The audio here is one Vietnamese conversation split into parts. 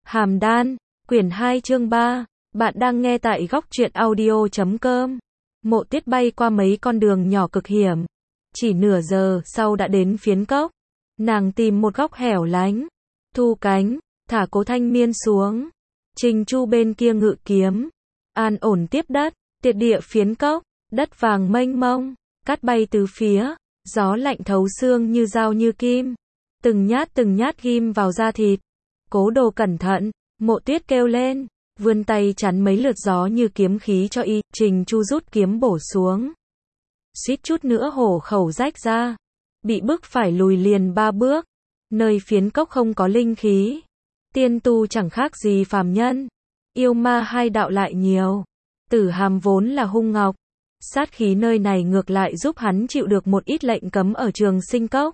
Hàm Đan, quyển 2 chương 3. Bạn đang nghe tại góc truyện audio.com. Mộ Tuyết bay qua mấy con đường nhỏ cực hiểm. Chỉ nửa giờ sau đã đến phiến cốc. Nàng tìm một góc hẻo lánh. Thu cánh, thả Cố Thanh Miên xuống. Trình Chu bên kia ngự kiếm. An ổn tiếp đất, tiệt địa phiến cốc. Đất vàng mênh mông, cát bay từ phía. Gió lạnh thấu xương như dao như kim. Từng nhát ghim vào da thịt. Cố Đồ cẩn thận, Mộ Tuyết kêu lên, vươn tay chắn mấy lượt gió như kiếm khí cho y. Trình Chu rút kiếm bổ xuống. Suýt chút nữa hổ khẩu rách ra. Bị bức phải lùi liền 3 bước. Nơi phiến cốc không có linh khí. Tiên tu chẳng khác gì phàm nhân. Yêu ma hai đạo lại nhiều. Tử Hàm vốn là hung ngọc. Sát khí nơi này ngược lại giúp hắn chịu được một ít lệnh cấm ở Trường Sinh Cốc.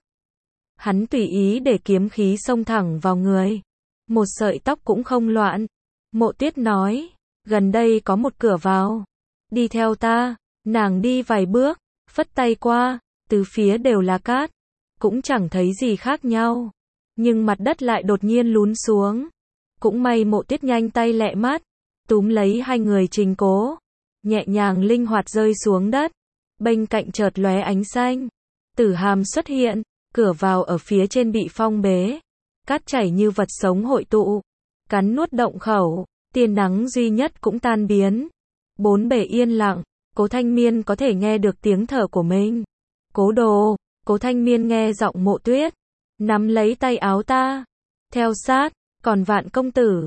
Hắn tùy ý để kiếm khí xông thẳng vào người. Một sợi tóc cũng không loạn. Mộ Tuyết nói, gần đây có một cửa vào. Đi theo ta. Nàng đi vài bước, phất tay qua, từ phía đều là cát. Cũng chẳng thấy gì khác nhau. Nhưng mặt đất lại đột nhiên lún xuống. Cũng may Mộ Tuyết nhanh tay lẹ mắt, túm lấy hai người Trình Cố. Nhẹ nhàng linh hoạt rơi xuống đất. Bên cạnh chợt lóe ánh xanh. Tử Hàm xuất hiện, cửa vào ở phía trên bị phong bế. Cát chảy như vật sống hội tụ. Cắn nuốt động khẩu, tia nắng duy nhất cũng tan biến. Bốn bề yên lặng, Cố Thanh Miên có thể nghe được tiếng thở của mình. Cố Đồ, Cố Thanh Miên nghe giọng Mộ Tuyết. Nắm lấy tay áo ta. Theo sát, còn Vạn công tử,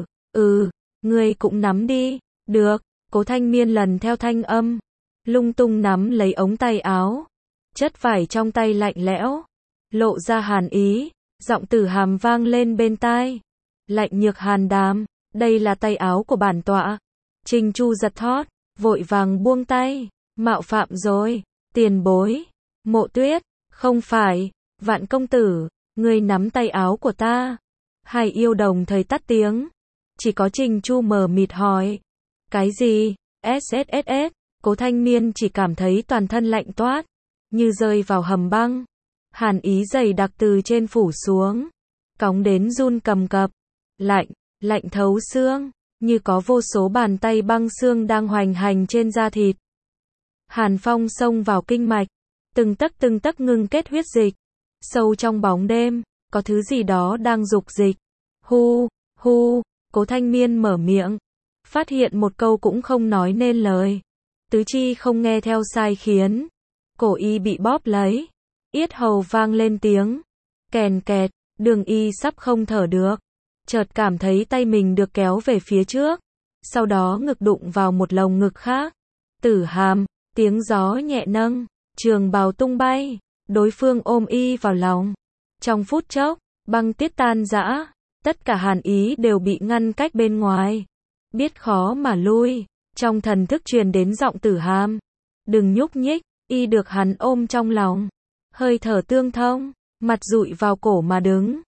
ngươi cũng nắm đi. Được, Cố Thanh Miên lần theo thanh âm. Lung tung nắm lấy ống tay áo. Chất vải trong tay lạnh lẽo. Lộ ra hàn ý. Giọng Tử Hàm vang lên bên tai. Lạnh nhược hàn đàm, đây là tay áo của bản tọa. Trình Chu giật thót, vội vàng buông tay. Mạo phạm rồi, tiền bối. Mộ Tuyết, không phải, Vạn công tử, ngươi nắm tay áo của ta. Hai yêu đồng thời tắt tiếng. Chỉ có Trình Chu mờ mịt hỏi. Cái gì? SSSS. Cố Thanh Miên chỉ cảm thấy toàn thân lạnh toát, như rơi vào hầm băng. Hàn ý dày đặc từ trên phủ xuống, cóng đến run cầm cập. Lạnh thấu xương, như có vô số bàn tay băng xương đang hoành hành trên da thịt. Hàn phong xông vào kinh mạch, từng tấc ngưng kết huyết dịch. Sâu trong bóng đêm, có thứ gì đó đang dục dịch. Hu, Cố Thanh Miên mở miệng, phát hiện một câu cũng không nói nên lời. Tứ chi không nghe theo sai khiến. Cổ y bị bóp lấy. Yết hầu vang lên tiếng kèn kẹt, đường y sắp không thở được. Chợt cảm thấy tay mình được kéo về phía trước. Sau đó ngực đụng vào một lồng ngực khác. Tử Hàm, tiếng gió nhẹ nâng, trường bào tung bay. Đối phương ôm y vào lòng. Trong phút chốc, băng tiết tan rã. Tất cả hàn ý đều bị ngăn cách bên ngoài. Biết khó mà lui. Trong thần thức truyền đến giọng Tử Hàm. Đừng nhúc nhích, y được hắn ôm trong lòng. Hơi thở tương thông, mặt dụi vào cổ mà đứng.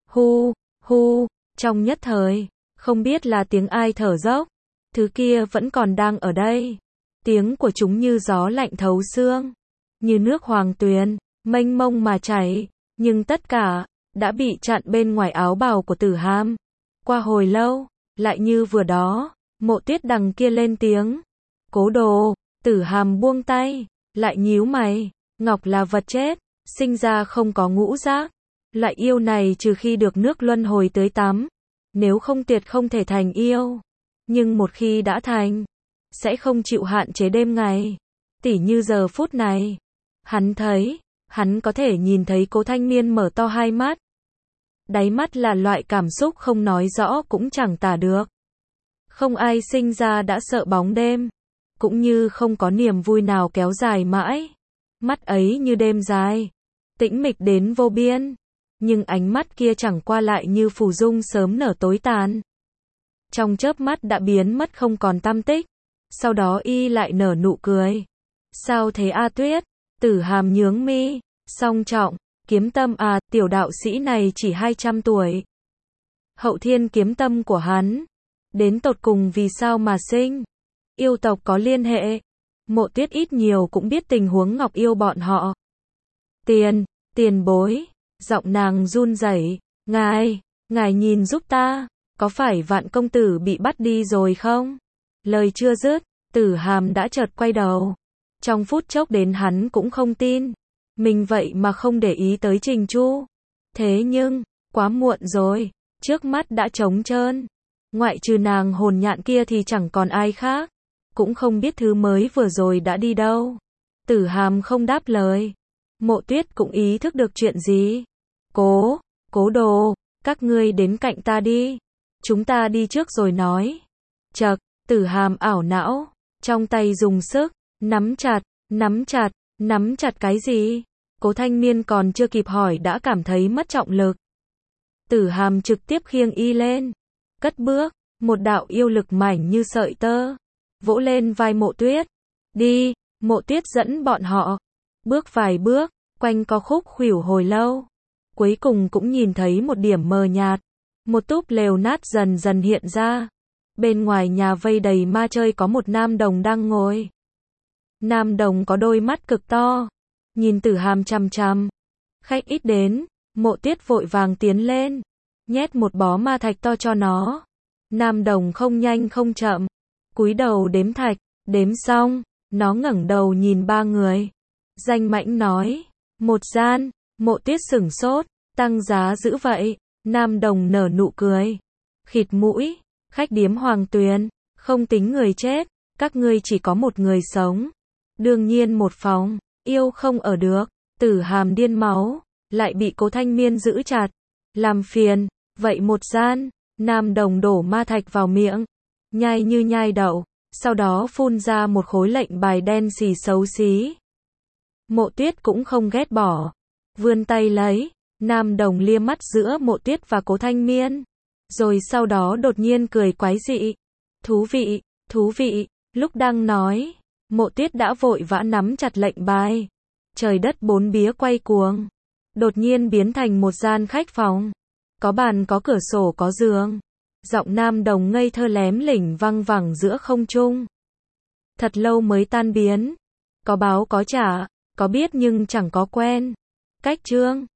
Hu, trong nhất thời, không biết là tiếng ai thở dốc. Thứ kia vẫn còn đang ở đây. Tiếng của chúng như gió lạnh thấu xương. Như nước hoàng tuyền, mênh mông mà chảy. Nhưng tất cả, đã bị chặn bên ngoài áo bào của Tử Hàm. Qua hồi lâu, lại như vừa đó, Mộ Tuyết đằng kia lên tiếng. Cố Đồ, Tử Hàm buông tay, lại nhíu mày. Ngọc là vật chết, sinh ra không có ngũ giác. Loại yêu này trừ khi được nước luân hồi tưới tắm. Nếu không tuyệt không thể thành yêu. Nhưng một khi đã thành, sẽ không chịu hạn chế đêm ngày. Tỉ như giờ phút này. Hắn có thể nhìn thấy Cố Thanh Miên mở to hai mắt. Đáy mắt là loại cảm xúc không nói rõ cũng chẳng tả được. Không ai sinh ra đã sợ bóng đêm. Cũng như không có niềm vui nào kéo dài mãi. Mắt ấy như đêm dài, tĩnh mịch đến vô biên. Nhưng ánh mắt kia chẳng qua lại như phù dung sớm nở tối tàn. Trong chớp mắt đã biến mất không còn tăm tích. Sau đó y lại nở nụ cười. Sao thế A Tuyết? Tử Hàm nhướng mi, song trọng, kiếm tâm à, tiểu đạo sĩ này chỉ 200 tuổi. Hậu thiên kiếm tâm của hắn, đến tột cùng vì sao mà sinh? Yêu tộc có liên hệ. Mộ Tuyết ít nhiều cũng biết tình huống Ngọc yêu bọn họ. Tiền bối, giọng nàng run rẩy, ngài nhìn giúp ta. có phải Vạn công tử bị bắt đi rồi không? Lời chưa dứt, Tử Hàm đã chợt quay đầu. Trong phút chốc đến hắn cũng không tin. Mình vậy mà không để ý tới Trình Chu. Thế nhưng, quá muộn rồi. Trước mắt đã trống trơn. Ngoại trừ nàng hồn nhạn kia thì chẳng còn ai khác. Cũng không biết thứ mới vừa rồi đã đi đâu. Tử Hàm không đáp lời. Mộ Tuyết cũng ý thức được chuyện gì. Cố Đồ, các ngươi đến cạnh ta đi. Chúng ta đi trước rồi nói. Chậc, Tử Hàm ảo não. Trong tay dùng sức, nắm chặt cái gì? Cố Thanh Miên còn chưa kịp hỏi đã cảm thấy mất trọng lực. Tử Hàm trực tiếp khiêng y lên. Cất bước, một đạo yêu lực mảnh như sợi tơ. Vỗ lên vai Mộ Tuyết. Đi, Mộ Tuyết dẫn bọn họ. Bước vài bước, quanh co khúc khuỷu hồi lâu. Cuối cùng cũng nhìn thấy một điểm mờ nhạt. Một túp lều nát dần dần hiện ra. Bên ngoài nhà vây đầy ma chơi có một nam đồng đang ngồi. Nam đồng có đôi mắt cực to. Nhìn Tử Hàm chằm chằm. Khách ít đến, Mộ Tuyết vội vàng tiến lên. Nhét một bó ma thạch to cho nó. Nam đồng không nhanh không chậm. Cúi đầu đếm thạch, đếm xong, nó ngẩng đầu nhìn ba người. Danh mãnh nói, một gian. Mộ Tuyết sửng sốt, tăng giá dữ vậy. Nam đồng nở nụ cười. Khịt mũi, khách điếm Hoàng Tuyền, không tính người chết, các ngươi chỉ có một người sống. Đương nhiên một phòng, yêu không ở được. Tử Hàm điên máu, lại bị Cố Thanh Miên giữ chặt. Làm phiền, vậy một gian. Nam đồng đổ ma thạch vào miệng, nhai như nhai đậu, sau đó phun ra một khối lệnh bài đen xì xấu xí. Mộ Tuyết cũng không ghét bỏ, vươn tay lấy. Nam đồng lia mắt giữa Mộ Tuyết và Cố Thanh Miên, rồi sau đó đột nhiên cười quái dị. Thú vị, lúc đang nói, Mộ Tuyết đã vội vã nắm chặt lệnh bài. Trời đất bốn bía quay cuồng, đột nhiên biến thành một gian khách phòng. Có bàn có cửa sổ có giường. Giọng nam đồng ngây thơ lém lỉnh văng vẳng giữa không trung. Thật lâu mới tan biến. Có báo có trả, có biết nhưng chẳng có quen. Cách chương